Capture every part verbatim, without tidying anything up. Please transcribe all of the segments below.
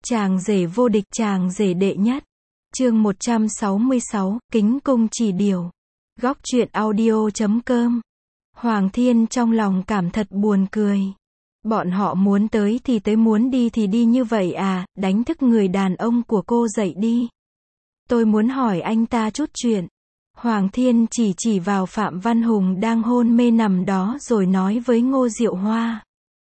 Chàng rể vô địch, chàng rể đệ nhất. Chương một trăm sáu mươi sáu, kính cung chỉ điều. Góc truyện audio chấm com. Hoàng Thiên trong lòng cảm thật buồn cười. Bọn họ muốn tới thì tới, muốn đi thì đi như vậy à, đánh thức người đàn ông của cô dậy đi. Tôi muốn hỏi anh ta chút chuyện. Hoàng Thiên chỉ chỉ vào Phạm Văn Hùng đang hôn mê nằm đó rồi nói với Ngô Diệu Hoa.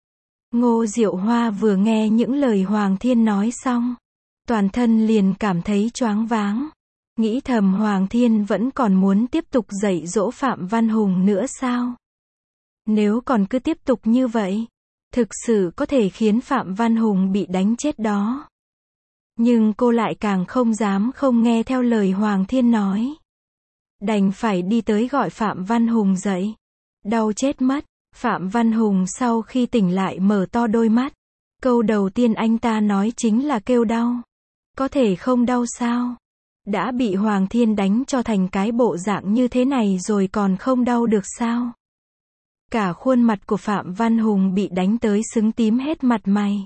Ngô Diệu Hoa vừa nghe những lời Hoàng Thiên nói xong, toàn thân liền cảm thấy choáng váng. Nghĩ thầm Hoàng Thiên vẫn còn muốn tiếp tục dạy dỗ Phạm Văn Hùng nữa sao? Nếu còn cứ tiếp tục như vậy, thực sự có thể khiến Phạm Văn Hùng bị đánh chết đó. Nhưng cô lại càng không dám không nghe theo lời Hoàng Thiên nói. Đành phải đi tới gọi Phạm Văn Hùng dậy. Đau chết mất. Phạm Văn Hùng sau khi tỉnh lại mở to đôi mắt. Câu đầu tiên anh ta nói chính là kêu đau. Có thể không đau sao? Đã bị Hoàng Thiên đánh cho thành cái bộ dạng như thế này rồi còn không đau được sao? Cả khuôn mặt của Phạm Văn Hùng bị đánh tới sưng tím hết mặt mày.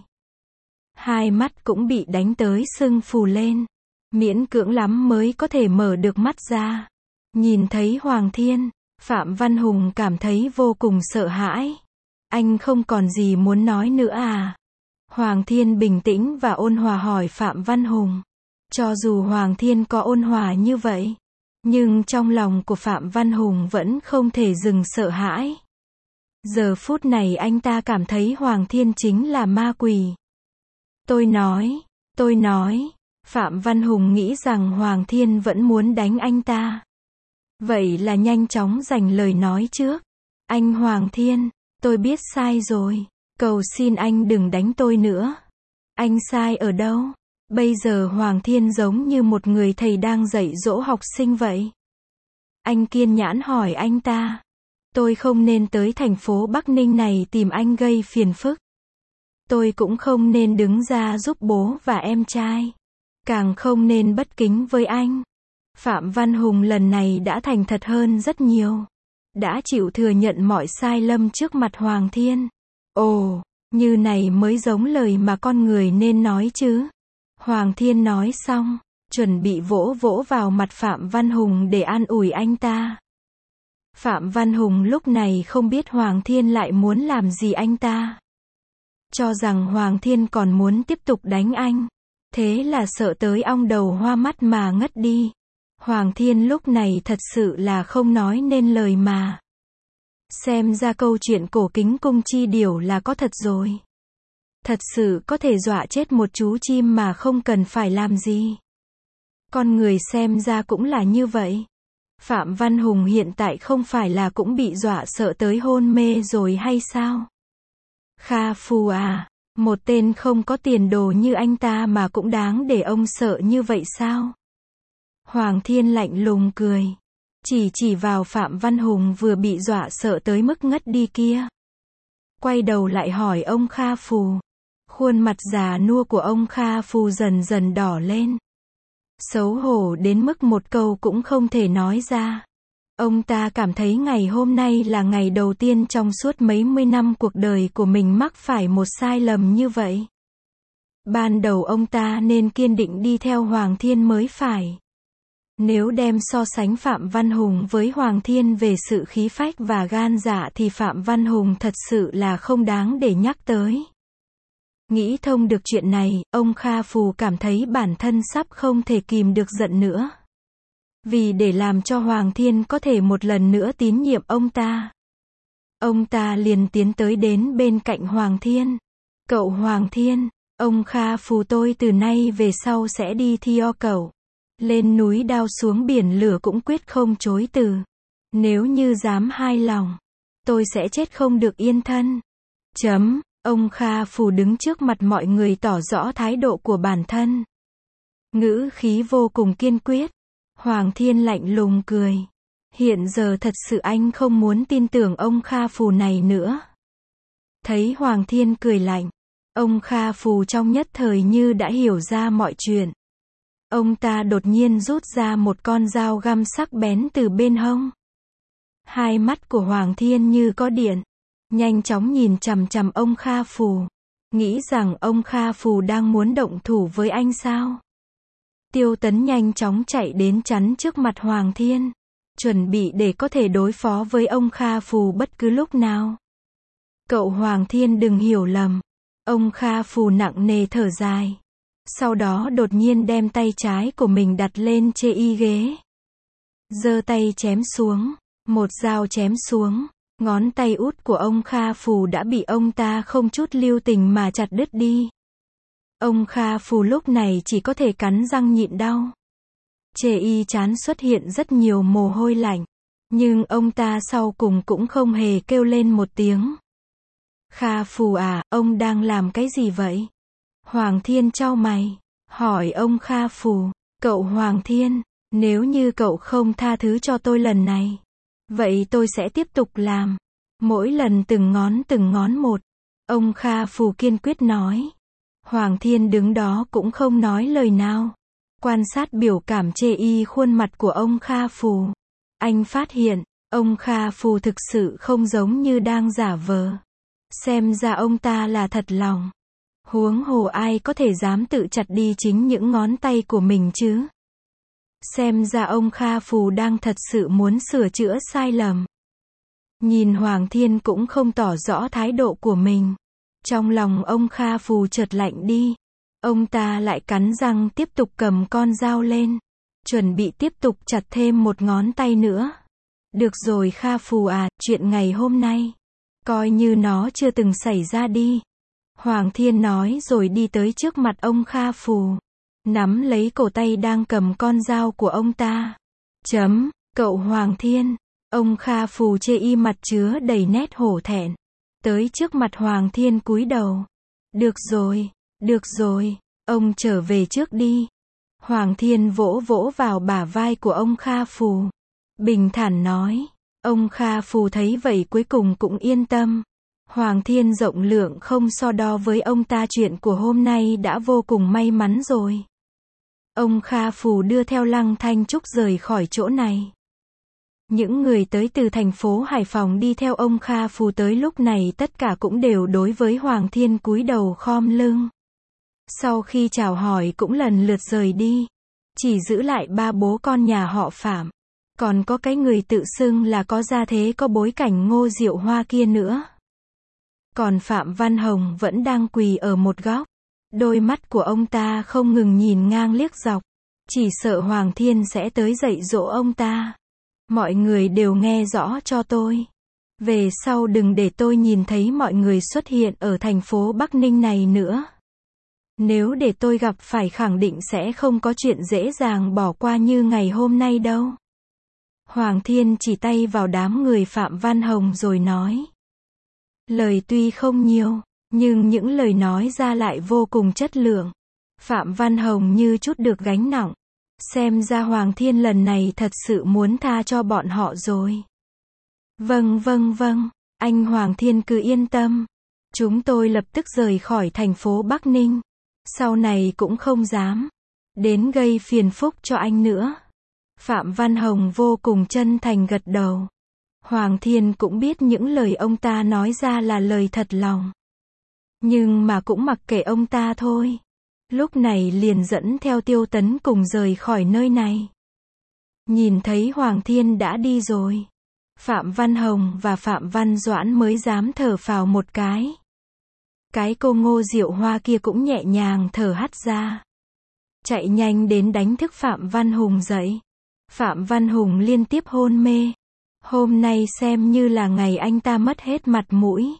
Hai mắt cũng bị đánh tới sưng phù lên. Miễn cưỡng lắm mới có thể mở được mắt ra. Nhìn thấy Hoàng Thiên, Phạm Văn Hùng cảm thấy vô cùng sợ hãi. Anh không còn gì muốn nói nữa à? Hoàng Thiên bình tĩnh và ôn hòa hỏi Phạm Văn Hùng. Cho dù Hoàng Thiên có ôn hòa như vậy, nhưng trong lòng của Phạm Văn Hùng vẫn không thể dừng sợ hãi. Giờ phút này anh ta cảm thấy Hoàng Thiên chính là ma quỷ. Tôi nói, tôi nói, Phạm Văn Hùng nghĩ rằng Hoàng Thiên vẫn muốn đánh anh ta. Vậy là nhanh chóng giành lời nói trước. Anh Hoàng Thiên, tôi biết sai rồi. Cầu xin anh đừng đánh tôi nữa. Anh sai ở đâu? Bây giờ Hoàng Thiên giống như một người thầy đang dạy dỗ học sinh vậy. Anh kiên nhẫn hỏi anh ta. Tôi không nên tới thành phố Bắc Ninh này tìm anh gây phiền phức. Tôi cũng không nên đứng ra giúp bố và em trai. Càng không nên bất kính với anh. Phạm Văn Hùng lần này đã thành thật hơn rất nhiều. Đã chịu thừa nhận mọi sai lầm trước mặt Hoàng Thiên. Ồ, như này mới giống lời mà con người nên nói chứ. Hoàng Thiên nói xong, chuẩn bị vỗ vỗ vào mặt Phạm Văn Hùng để an ủi anh ta. Phạm Văn Hùng lúc này không biết Hoàng Thiên lại muốn làm gì anh ta. Cho rằng Hoàng Thiên còn muốn tiếp tục đánh anh. Thế là sợ tới ong đầu hoa mắt mà ngất đi. Hoàng Thiên lúc này thật sự là không nói nên lời mà. Xem ra câu chuyện cổ kính cung chi điểu là có thật rồi. Thật sự có thể dọa chết một chú chim mà không cần phải làm gì. Con người xem ra cũng là như vậy. Phạm Văn Hùng hiện tại không phải là cũng bị dọa sợ tới hôn mê rồi hay sao? Kha Phù à, một tên không có tiền đồ như anh ta mà cũng đáng để ông sợ như vậy sao? Hoàng Thiên lạnh lùng cười. Chỉ chỉ vào Phạm Văn Hùng vừa bị dọa sợ tới mức ngất đi kia. Quay đầu lại hỏi ông Kha Phù. Khuôn mặt già nua của ông Kha Phù dần dần đỏ lên. Xấu hổ đến mức một câu cũng không thể nói ra. Ông ta cảm thấy ngày hôm nay là ngày đầu tiên trong suốt mấy mươi năm cuộc đời của mình mắc phải một sai lầm như vậy. Ban đầu ông ta nên kiên định đi theo Hoàng Thiên mới phải. Nếu đem so sánh Phạm Văn Hùng với Hoàng Thiên về sự khí phách và gan dạ thì Phạm Văn Hùng thật sự là không đáng để nhắc tới. Nghĩ thông được chuyện này, ông Kha Phù cảm thấy bản thân sắp không thể kìm được giận nữa. Vì để làm cho Hoàng Thiên có thể một lần nữa tín nhiệm ông ta, ông ta liền tiến tới đến bên cạnh Hoàng Thiên. Cậu Hoàng Thiên, ông Kha Phù tôi từ nay về sau sẽ đi theo cậu. Lên núi đao xuống biển lửa cũng quyết không chối từ. Nếu như dám hai lòng, tôi sẽ chết không được yên thân. Chấm, ông Kha Phù đứng trước mặt mọi người tỏ rõ thái độ của bản thân. Ngữ khí vô cùng kiên quyết. Hoàng Thiên lạnh lùng cười. Hiện giờ thật sự anh không muốn tin tưởng ông Kha Phù này nữa. Thấy Hoàng Thiên cười lạnh, ông Kha Phù trong nhất thời như đã hiểu ra mọi chuyện. Ông ta đột nhiên rút ra một con dao găm sắc bén từ bên hông. Hai mắt của Hoàng Thiên như có điện, nhanh chóng nhìn chằm chằm ông Kha Phù. Nghĩ rằng ông Kha Phù đang muốn động thủ với anh sao? Tiêu Tấn nhanh chóng chạy đến chắn trước mặt Hoàng Thiên, chuẩn bị để có thể đối phó với ông Kha Phù bất cứ lúc nào. Cậu Hoàng Thiên đừng hiểu lầm. Ông Kha Phù nặng nề thở dài. Sau đó đột nhiên đem tay trái của mình đặt lên chê y ghế. Giơ tay chém xuống. Một dao chém xuống. Ngón tay út của ông Kha Phù đã bị ông ta không chút lưu tình mà chặt đứt đi. Ông Kha Phù lúc này chỉ có thể cắn răng nhịn đau. Chê y trán xuất hiện rất nhiều mồ hôi lạnh. Nhưng ông ta sau cùng cũng không hề kêu lên một tiếng. Kha Phù à, ông đang làm cái gì vậy? Hoàng Thiên chau mày, hỏi ông Kha Phù. Cậu Hoàng Thiên, nếu như cậu không tha thứ cho tôi lần này, vậy tôi sẽ tiếp tục làm. Mỗi lần từng ngón từng ngón một. Ông Kha Phù kiên quyết nói. Hoàng Thiên đứng đó cũng không nói lời nào. Quan sát biểu cảm chê y khuôn mặt của ông Kha Phù. Anh phát hiện, ông Kha Phù thực sự không giống như đang giả vờ. Xem ra ông ta là thật lòng. Huống hồ ai có thể dám tự chặt đi chính những ngón tay của mình chứ? Xem ra ông Kha Phù đang thật sự muốn sửa chữa sai lầm. Nhìn Hoàng Thiên cũng không tỏ rõ thái độ của mình. Trong lòng ông Kha Phù chợt lạnh đi. Ông ta lại cắn răng tiếp tục cầm con dao lên. Chuẩn bị tiếp tục chặt thêm một ngón tay nữa. Được rồi Kha Phù à, chuyện ngày hôm nay coi như nó chưa từng xảy ra đi. Hoàng Thiên nói rồi đi tới trước mặt ông Kha Phù. Nắm lấy cổ tay đang cầm con dao của ông ta. Chấm, cậu Hoàng Thiên. Ông Kha Phù chê y mặt chứa đầy nét hổ thẹn. Tới trước mặt Hoàng Thiên cúi đầu. Được rồi, được rồi, ông trở về trước đi. Hoàng Thiên vỗ vỗ vào bả vai của ông Kha Phù. Bình thản nói. Ông Kha Phù thấy vậy cuối cùng cũng yên tâm. Hoàng Thiên rộng lượng không so đo với ông ta, chuyện của hôm nay đã vô cùng may mắn rồi. Ông Kha Phù đưa theo Lăng Thanh Trúc rời khỏi chỗ này. Những người tới từ thành phố Hải Phòng đi theo ông Kha Phù tới lúc này tất cả cũng đều đối với Hoàng Thiên cúi đầu khom lưng. Sau khi chào hỏi cũng lần lượt rời đi. Chỉ giữ lại ba bố con nhà họ Phạm. Còn có cái người tự xưng là có gia thế có bối cảnh Ngô Diệu Hoa kia nữa. Còn Phạm Văn Hồng vẫn đang quỳ ở một góc. Đôi mắt của ông ta không ngừng nhìn ngang liếc dọc. Chỉ sợ Hoàng Thiên sẽ tới dạy dỗ ông ta. Mọi người đều nghe rõ cho tôi. Về sau đừng để tôi nhìn thấy mọi người xuất hiện ở thành phố Bắc Ninh này nữa. Nếu để tôi gặp phải khẳng định sẽ không có chuyện dễ dàng bỏ qua như ngày hôm nay đâu. Hoàng Thiên chỉ tay vào đám người Phạm Văn Hồng rồi nói. Lời tuy không nhiều, nhưng những lời nói ra lại vô cùng chất lượng. Phạm Văn Hồng như chút được gánh nặng. Xem ra Hoàng Thiên lần này thật sự muốn tha cho bọn họ rồi. Vâng vâng vâng, anh Hoàng Thiên cứ yên tâm. Chúng tôi lập tức rời khỏi thành phố Bắc Ninh. Sau này cũng không dám đến gây phiền phức cho anh nữa. Phạm Văn Hồng vô cùng chân thành gật đầu. Hoàng Thiên cũng biết những lời ông ta nói ra là lời thật lòng. Nhưng mà cũng mặc kệ ông ta thôi. Lúc này liền dẫn theo Tiêu Tấn cùng rời khỏi nơi này. Nhìn thấy Hoàng Thiên đã đi rồi. Phạm Văn Hồng và Phạm Văn Doãn mới dám thở phào một cái. Cái cô Ngô Diệu Hoa kia cũng nhẹ nhàng thở hắt ra. Chạy nhanh đến đánh thức Phạm Văn Hùng dậy. Phạm Văn Hùng liên tiếp hôn mê. Hôm nay xem như là ngày anh ta mất hết mặt mũi.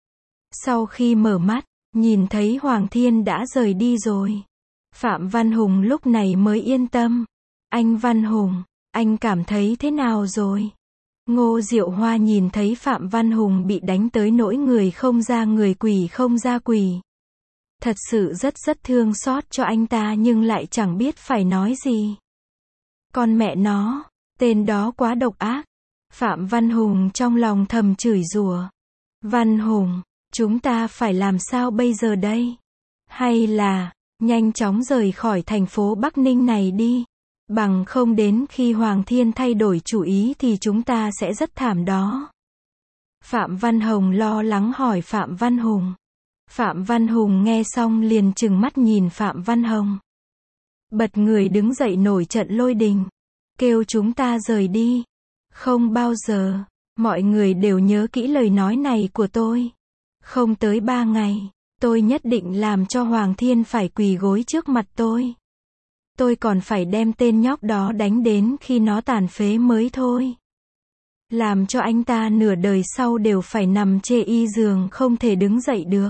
Sau khi mở mắt, nhìn thấy Hoàng Thiên đã rời đi rồi. Phạm Văn Hùng lúc này mới yên tâm. Anh Văn Hùng, anh cảm thấy thế nào rồi? Ngô Diệu Hoa nhìn thấy Phạm Văn Hùng bị đánh tới nỗi người không ra người quỷ không ra quỷ. Thật sự rất rất thương xót cho anh ta nhưng lại chẳng biết phải nói gì. Con mẹ nó, tên đó quá độc ác. Phạm Văn Hùng trong lòng thầm chửi rủa. Văn Hùng, chúng ta phải làm sao bây giờ đây? Hay là, nhanh chóng rời khỏi thành phố Bắc Ninh này đi. Bằng không đến khi Hoàng Thiên thay đổi chủ ý thì chúng ta sẽ rất thảm đó. Phạm Văn Hồng lo lắng hỏi Phạm Văn Hùng. Phạm Văn Hùng nghe xong liền trừng mắt nhìn Phạm Văn Hồng. Bật người đứng dậy nổi trận lôi đình. Kêu chúng ta rời đi. Không bao giờ. Mọi người đều nhớ kỹ lời nói này của tôi. Không tới ba ngày, tôi nhất định làm cho Hoàng Thiên phải quỳ gối trước mặt tôi. Tôi còn phải đem tên nhóc đó đánh đến khi nó tàn phế mới thôi. Làm cho anh ta nửa đời sau đều phải nằm chê y giường không thể đứng dậy được.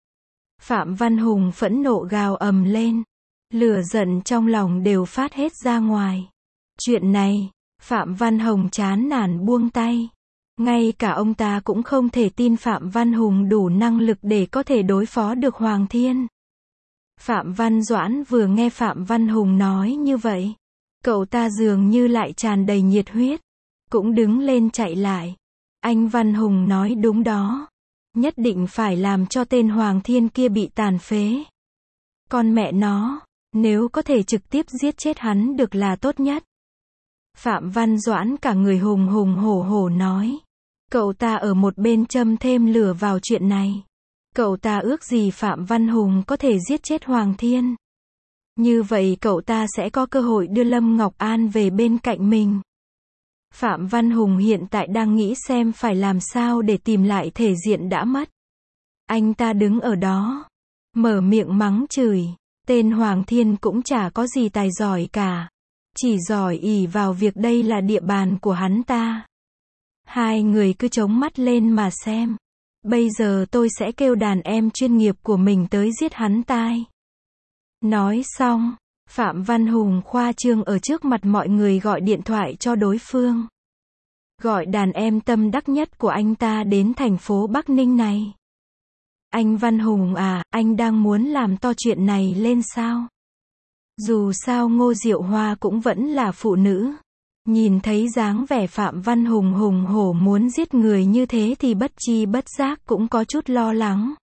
Phạm Văn Hùng phẫn nộ gào ầm lên. Lửa giận trong lòng đều phát hết ra ngoài. Chuyện này, Phạm Văn Hồng chán nản buông tay. Ngay cả ông ta cũng không thể tin Phạm Văn Hùng đủ năng lực để có thể đối phó được Hoàng Thiên. Phạm Văn Doãn vừa nghe Phạm Văn Hùng nói như vậy, cậu ta dường như lại tràn đầy nhiệt huyết, cũng đứng lên chạy lại. Anh Văn Hùng nói đúng đó, nhất định phải làm cho tên Hoàng Thiên kia bị tàn phế. Con mẹ nó, nếu có thể trực tiếp giết chết hắn được là tốt nhất. Phạm Văn Doãn cả người hùng hùng hổ hổ nói. Cậu ta ở một bên châm thêm lửa vào chuyện này. Cậu ta ước gì Phạm Văn Hùng có thể giết chết Hoàng Thiên. Như vậy cậu ta sẽ có cơ hội đưa Lâm Ngọc An về bên cạnh mình. Phạm Văn Hùng hiện tại đang nghĩ xem phải làm sao để tìm lại thể diện đã mất. Anh ta đứng ở đó, mở miệng mắng chửi. Tên Hoàng Thiên cũng chả có gì tài giỏi cả. Chỉ giỏi ỷ vào việc đây là địa bàn của hắn ta. Hai người cứ chống mắt lên mà xem. Bây giờ tôi sẽ kêu đàn em chuyên nghiệp của mình tới giết hắn tai. Nói xong, Phạm Văn Hùng khoa trương ở trước mặt mọi người gọi điện thoại cho đối phương. Gọi đàn em tâm đắc nhất của anh ta đến thành phố Bắc Ninh này. Anh Văn Hùng à, anh đang muốn làm to chuyện này lên sao? Dù sao Ngô Diệu Hoa cũng vẫn là phụ nữ. Nhìn thấy dáng vẻ Phạm Văn Hùng hùng hổ muốn giết người như thế thì bất chi bất giác cũng có chút lo lắng.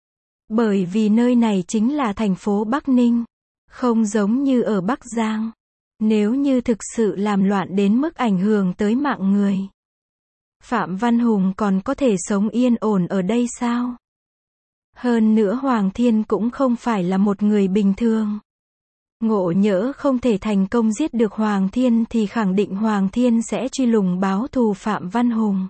Bởi vì nơi này chính là thành phố Bắc Ninh, không giống như ở Bắc Giang. Nếu như thực sự làm loạn đến mức ảnh hưởng tới mạng người, Phạm Văn Hùng còn có thể sống yên ổn ở đây sao? Hơn nữa Hoàng Thiên cũng không phải là một người bình thường. Ngộ nhỡ không thể thành công giết được Hoàng Thiên thì khẳng định Hoàng Thiên sẽ truy lùng báo thù Phạm Văn Hùng.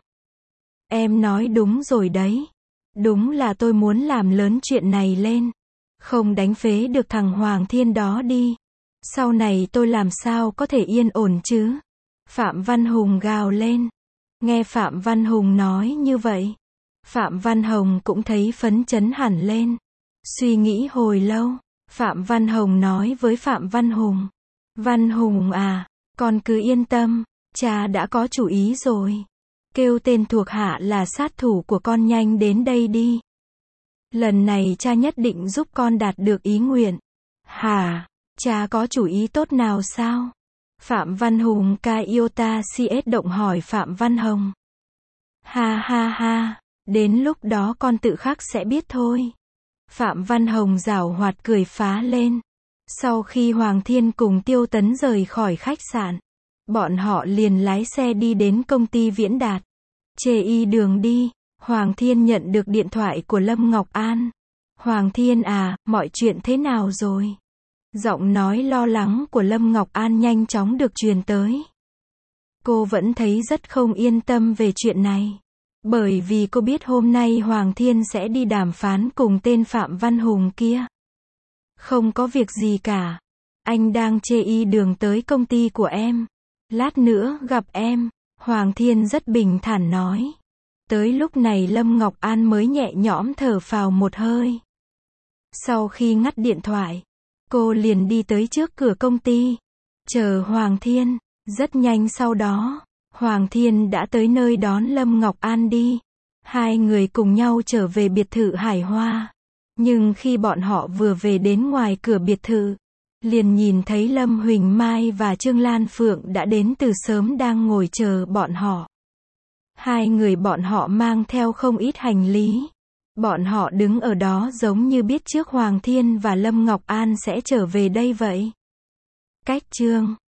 Em nói đúng rồi đấy. Đúng là tôi muốn làm lớn chuyện này lên. Không đánh phế được thằng Hoàng Thiên đó đi. Sau này tôi làm sao có thể yên ổn chứ? Phạm Văn Hùng gào lên. Nghe Phạm Văn Hùng nói như vậy, Phạm Văn Hồng cũng thấy phấn chấn hẳn lên. Suy nghĩ hồi lâu, Phạm Văn Hồng nói với Phạm Văn Hùng. Văn Hùng à, con cứ yên tâm, cha đã có chủ ý rồi. Kêu tên thuộc hạ là sát thủ của con nhanh đến đây đi. Lần này cha nhất định giúp con đạt được ý nguyện. Hả, cha có chủ ý tốt nào sao? Phạm Văn Hùng ca iota cs động hỏi Phạm Văn Hồng. Ha ha ha, đến lúc đó con tự khắc sẽ biết thôi. Phạm Văn Hồng giảo hoạt cười phá lên. Sau khi Hoàng Thiên cùng Tiêu Tấn rời khỏi khách sạn, bọn họ liền lái xe đi đến công ty Viễn Đạt. Chê y đường đi, Hoàng Thiên nhận được điện thoại của Lâm Ngọc An. Hoàng Thiên à, mọi chuyện thế nào rồi? Giọng nói lo lắng của Lâm Ngọc An nhanh chóng được truyền tới. Cô vẫn thấy rất không yên tâm về chuyện này. Bởi vì cô biết hôm nay Hoàng Thiên sẽ đi đàm phán cùng tên Phạm Văn Hùng kia. Không có việc gì cả. Anh đang chê y đường tới công ty của em. Lát nữa gặp em. Hoàng Thiên rất bình thản nói. Tới lúc này Lâm Ngọc An mới nhẹ nhõm thở phào một hơi. Sau khi ngắt điện thoại, cô liền đi tới trước cửa công ty, chờ Hoàng Thiên. Rất nhanh sau đó, Hoàng Thiên đã tới nơi đón Lâm Ngọc An đi. Hai người cùng nhau trở về biệt thự Hải Hoa. Nhưng khi bọn họ vừa về đến ngoài cửa biệt thự, liền nhìn thấy Lâm Huỳnh Mai và Trương Lan Phượng đã đến từ sớm đang ngồi chờ bọn họ. Hai người bọn họ mang theo không ít hành lý. Bọn họ đứng ở đó giống như biết trước Hoàng Thiên và Lâm Ngọc An sẽ trở về đây vậy. Cách chương